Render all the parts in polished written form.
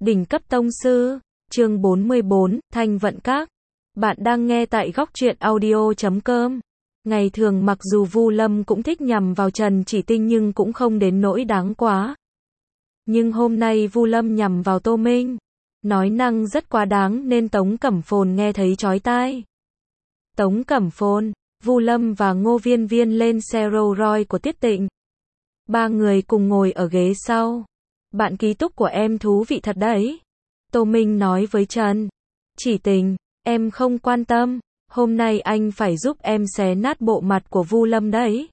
Đỉnh cấp tông sư, chương 44, Thanh Vận Các. Bạn đang nghe tại góc truyện audio.com. Ngày thường mặc dù Vu Lâm cũng thích nhằm vào Trần Chỉ Tinh nhưng cũng không đến nỗi đáng quá. Nhưng hôm nay Vu Lâm nhằm vào Tô Minh, nói năng rất quá đáng nên Tống Cẩm Phồn nghe thấy chói tai. Tống Cẩm Phồn, Vu Lâm và Ngô Viên Viên lên xe Rolls Royce của Tiết Tịnh. Ba người cùng ngồi ở ghế sau. Bạn ký túc của em thú vị thật đấy. Tô Minh nói với Trần Chỉ Tình, em không quan tâm, hôm nay anh phải giúp em xé nát bộ mặt của Vu Lâm đấy.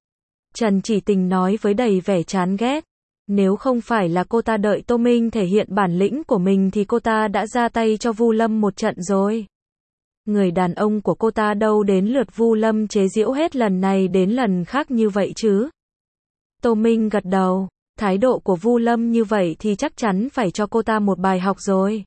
Trần Chỉ Tình nói với đầy vẻ chán ghét. Nếu không phải là cô ta đợi Tô Minh thể hiện bản lĩnh của mình thì cô ta đã ra tay cho Vu Lâm một trận rồi. Người đàn ông của cô ta đâu đến lượt Vu Lâm chế giễu hết lần này đến lần khác như vậy chứ. Tô Minh gật đầu. Thái độ của Vu Lâm như vậy thì chắc chắn phải cho cô ta một bài học rồi.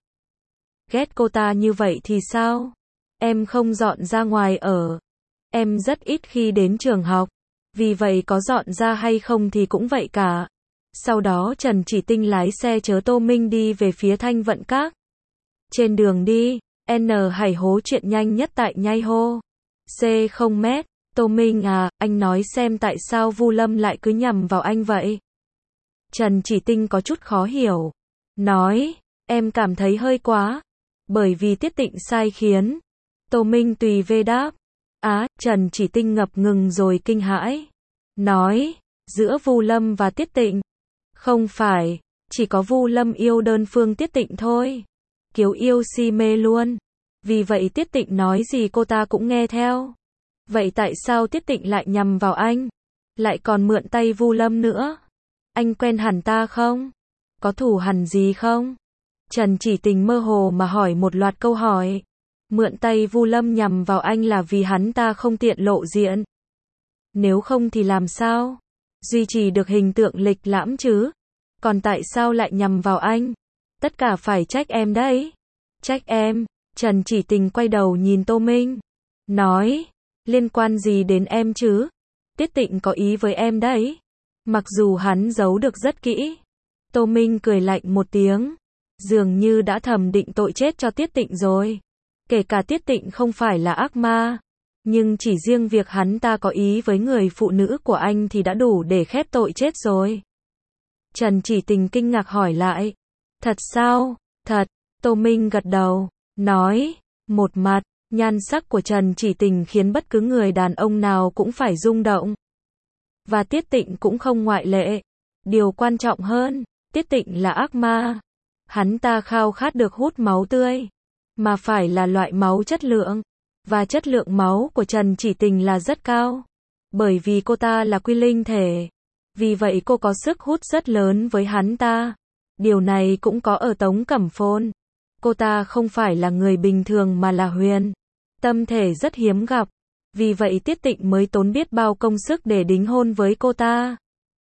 Ghét cô ta như vậy thì sao? Em không dọn ra ngoài ở. Em rất ít khi đến trường học. Vì vậy có dọn ra hay không thì cũng vậy cả. Sau đó Trần Chỉ Tinh lái xe chở Tô Minh đi về phía Thanh Vận Các. Trên đường đi, N Hải hố chuyện nhanh nhất tại nhai hô. C0 m. Tô Minh à, anh nói xem tại sao Vu Lâm lại cứ nhằm vào anh vậy? Trần Chỉ Tinh có chút khó hiểu. Nói, em cảm thấy hơi quá. Bởi vì Tiết Tịnh sai khiến. Tô Minh tùy về đáp. Trần Chỉ Tinh ngập ngừng rồi kinh hãi. Nói, giữa Vu Lâm và Tiết Tịnh. Không phải, chỉ có Vu Lâm yêu đơn phương Tiết Tịnh thôi. Kiều yêu si mê luôn. Vì vậy Tiết Tịnh nói gì cô ta cũng nghe theo. Vậy tại sao Tiết Tịnh lại nhằm vào anh? Lại còn mượn tay Vu Lâm nữa? Anh quen hẳn ta không? Có thù hằn gì không? Trần Chỉ Tình mơ hồ mà hỏi một loạt câu hỏi. Mượn tay Vu Lâm nhằm vào anh là vì hắn ta không tiện lộ diện. Nếu không thì làm sao? Duy trì được hình tượng lịch lãm chứ? Còn tại sao lại nhằm vào anh? Tất cả phải trách em đấy. Trách em? Trần Chỉ Tình quay đầu nhìn Tô Minh. Nói, liên quan gì đến em chứ? Tiết Tịnh có ý với em đấy. Mặc dù hắn giấu được rất kỹ. Tô Minh cười lạnh một tiếng. Dường như đã thầm định tội chết cho Tiết Tịnh rồi. Kể cả Tiết Tịnh không phải là ác ma. Nhưng chỉ riêng việc hắn ta có ý với người phụ nữ của anh thì đã đủ để khép tội chết rồi. Trần Chỉ Tình kinh ngạc hỏi lại. Thật sao? Thật. Tô Minh gật đầu. Nói. Một mặt, nhan sắc của Trần Chỉ Tình khiến bất cứ người đàn ông nào cũng phải rung động. Và Tiết Tịnh cũng không ngoại lệ. Điều quan trọng hơn, Tiết Tịnh là ác ma. Hắn ta khao khát được hút máu tươi. Mà phải là loại máu chất lượng. Và chất lượng máu của Trần Chỉ Tình là rất cao. Bởi vì cô ta là quy linh thể. Vì vậy cô có sức hút rất lớn với hắn ta. Điều này cũng có ở Tống Cẩm Phồn. Cô ta không phải là người bình thường mà là huyền. Tâm thể rất hiếm gặp. Vì vậy Tiết Tịnh mới tốn biết bao công sức để đính hôn với cô ta.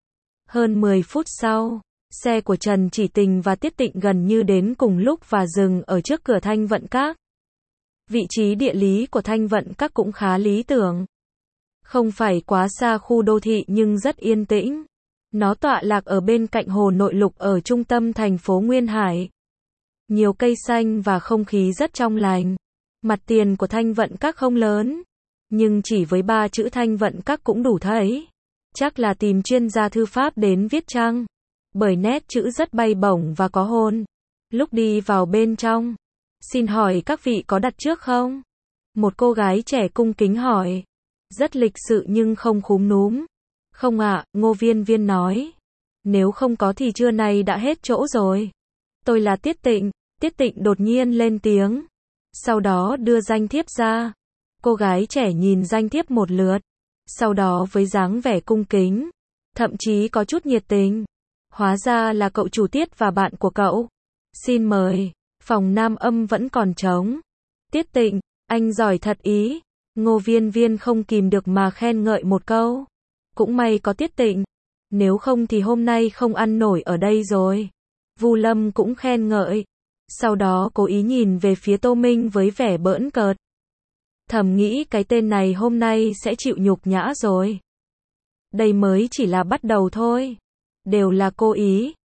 Hơn 10 phút sau, xe của Trần Chỉ Tình và Tiết Tịnh gần như đến cùng lúc và dừng ở trước cửa Thanh Vận Các. Vị trí địa lý của Thanh Vận Các cũng khá lý tưởng. Không phải quá xa khu đô thị nhưng rất yên tĩnh. Nó tọa lạc ở bên cạnh hồ nội lục ở trung tâm thành phố Nguyên Hải. Nhiều cây xanh và không khí rất trong lành. Mặt tiền của Thanh Vận Các không lớn. Nhưng chỉ với 3 chữ Thanh Vận Các cũng đủ thấy. Chắc là tìm chuyên gia thư pháp đến viết chăng? Bởi nét chữ rất bay bổng và có hồn. Lúc đi vào bên trong. Xin hỏi các vị có đặt trước không? Một cô gái trẻ cung kính hỏi. Rất lịch sự nhưng không khúm núm. Không ạ, Ngô Viên Viên nói. Nếu không có thì trưa nay đã hết chỗ rồi. Tôi là Tiết Tịnh. Tiết Tịnh đột nhiên lên tiếng. Sau đó đưa danh thiếp ra. Cô gái trẻ nhìn danh thiếp một lượt. Sau đó với dáng vẻ cung kính. Thậm chí có chút nhiệt tình. Hóa ra là cậu chủ Tiết và bạn của cậu. Xin mời. Phòng nam âm vẫn còn trống. Tiết Tịnh, anh giỏi thật ý. Ngô Viên Viên không kìm được mà khen ngợi một câu. Cũng may có Tiết Tịnh. Nếu không thì hôm nay không ăn nổi ở đây rồi. Vu Lâm cũng khen ngợi. Sau đó cố ý nhìn về phía Tô Minh với vẻ bỡn cợt. Thầm nghĩ cái tên này hôm nay sẽ chịu nhục nhã rồi. Đây mới chỉ là bắt đầu thôi. Đều là cố ý.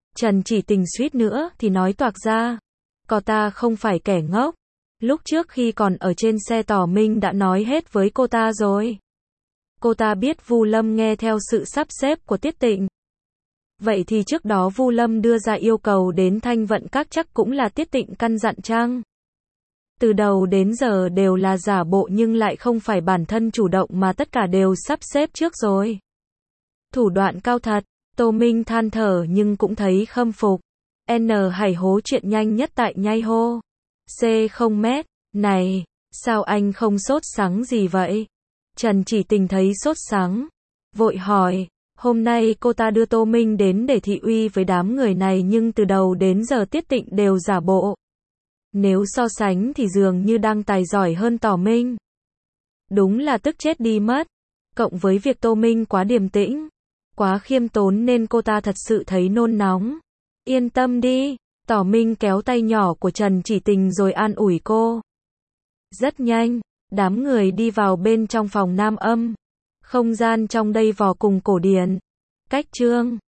Trần Chỉ Tình suýt nữa thì nói toạc ra. Cô ta không phải kẻ ngốc. Lúc trước khi còn ở trên xe Tỏ Minh đã nói hết với cô ta rồi. Cô ta biết Vu Lâm nghe theo sự sắp xếp của Tiết Tịnh. Vậy thì trước đó Vu Lâm đưa ra yêu cầu đến Thanh Vận Các chắc cũng là Tiết Tịnh căn dặn chăng? Từ đầu đến giờ đều là giả bộ nhưng lại không phải bản thân chủ động mà tất cả đều sắp xếp trước rồi. Thủ đoạn cao thật, Tô Minh than thở nhưng cũng thấy khâm phục. N Hải hố chuyện nhanh nhất tại nhai hô. C0 mét, này, sao anh không sốt sắng gì vậy? Trần Chỉ Tình thấy sốt sắng, vội hỏi, hôm nay cô ta đưa Tô Minh đến để thị uy với đám người này nhưng từ đầu đến giờ Tiết Tịnh đều giả bộ. Nếu so sánh thì dường như đang tài giỏi hơn Tỏ Minh. Đúng là tức chết đi mất. Cộng với việc Tô Minh quá điềm tĩnh, quá khiêm tốn nên cô ta thật sự thấy nôn nóng. Yên tâm đi, Tỏ Minh kéo tay nhỏ của Trần Chỉ Tình rồi an ủi cô. Rất nhanh, đám người đi vào bên trong phòng nam âm. Không gian trong đây vô cùng cổ điển. Cách chương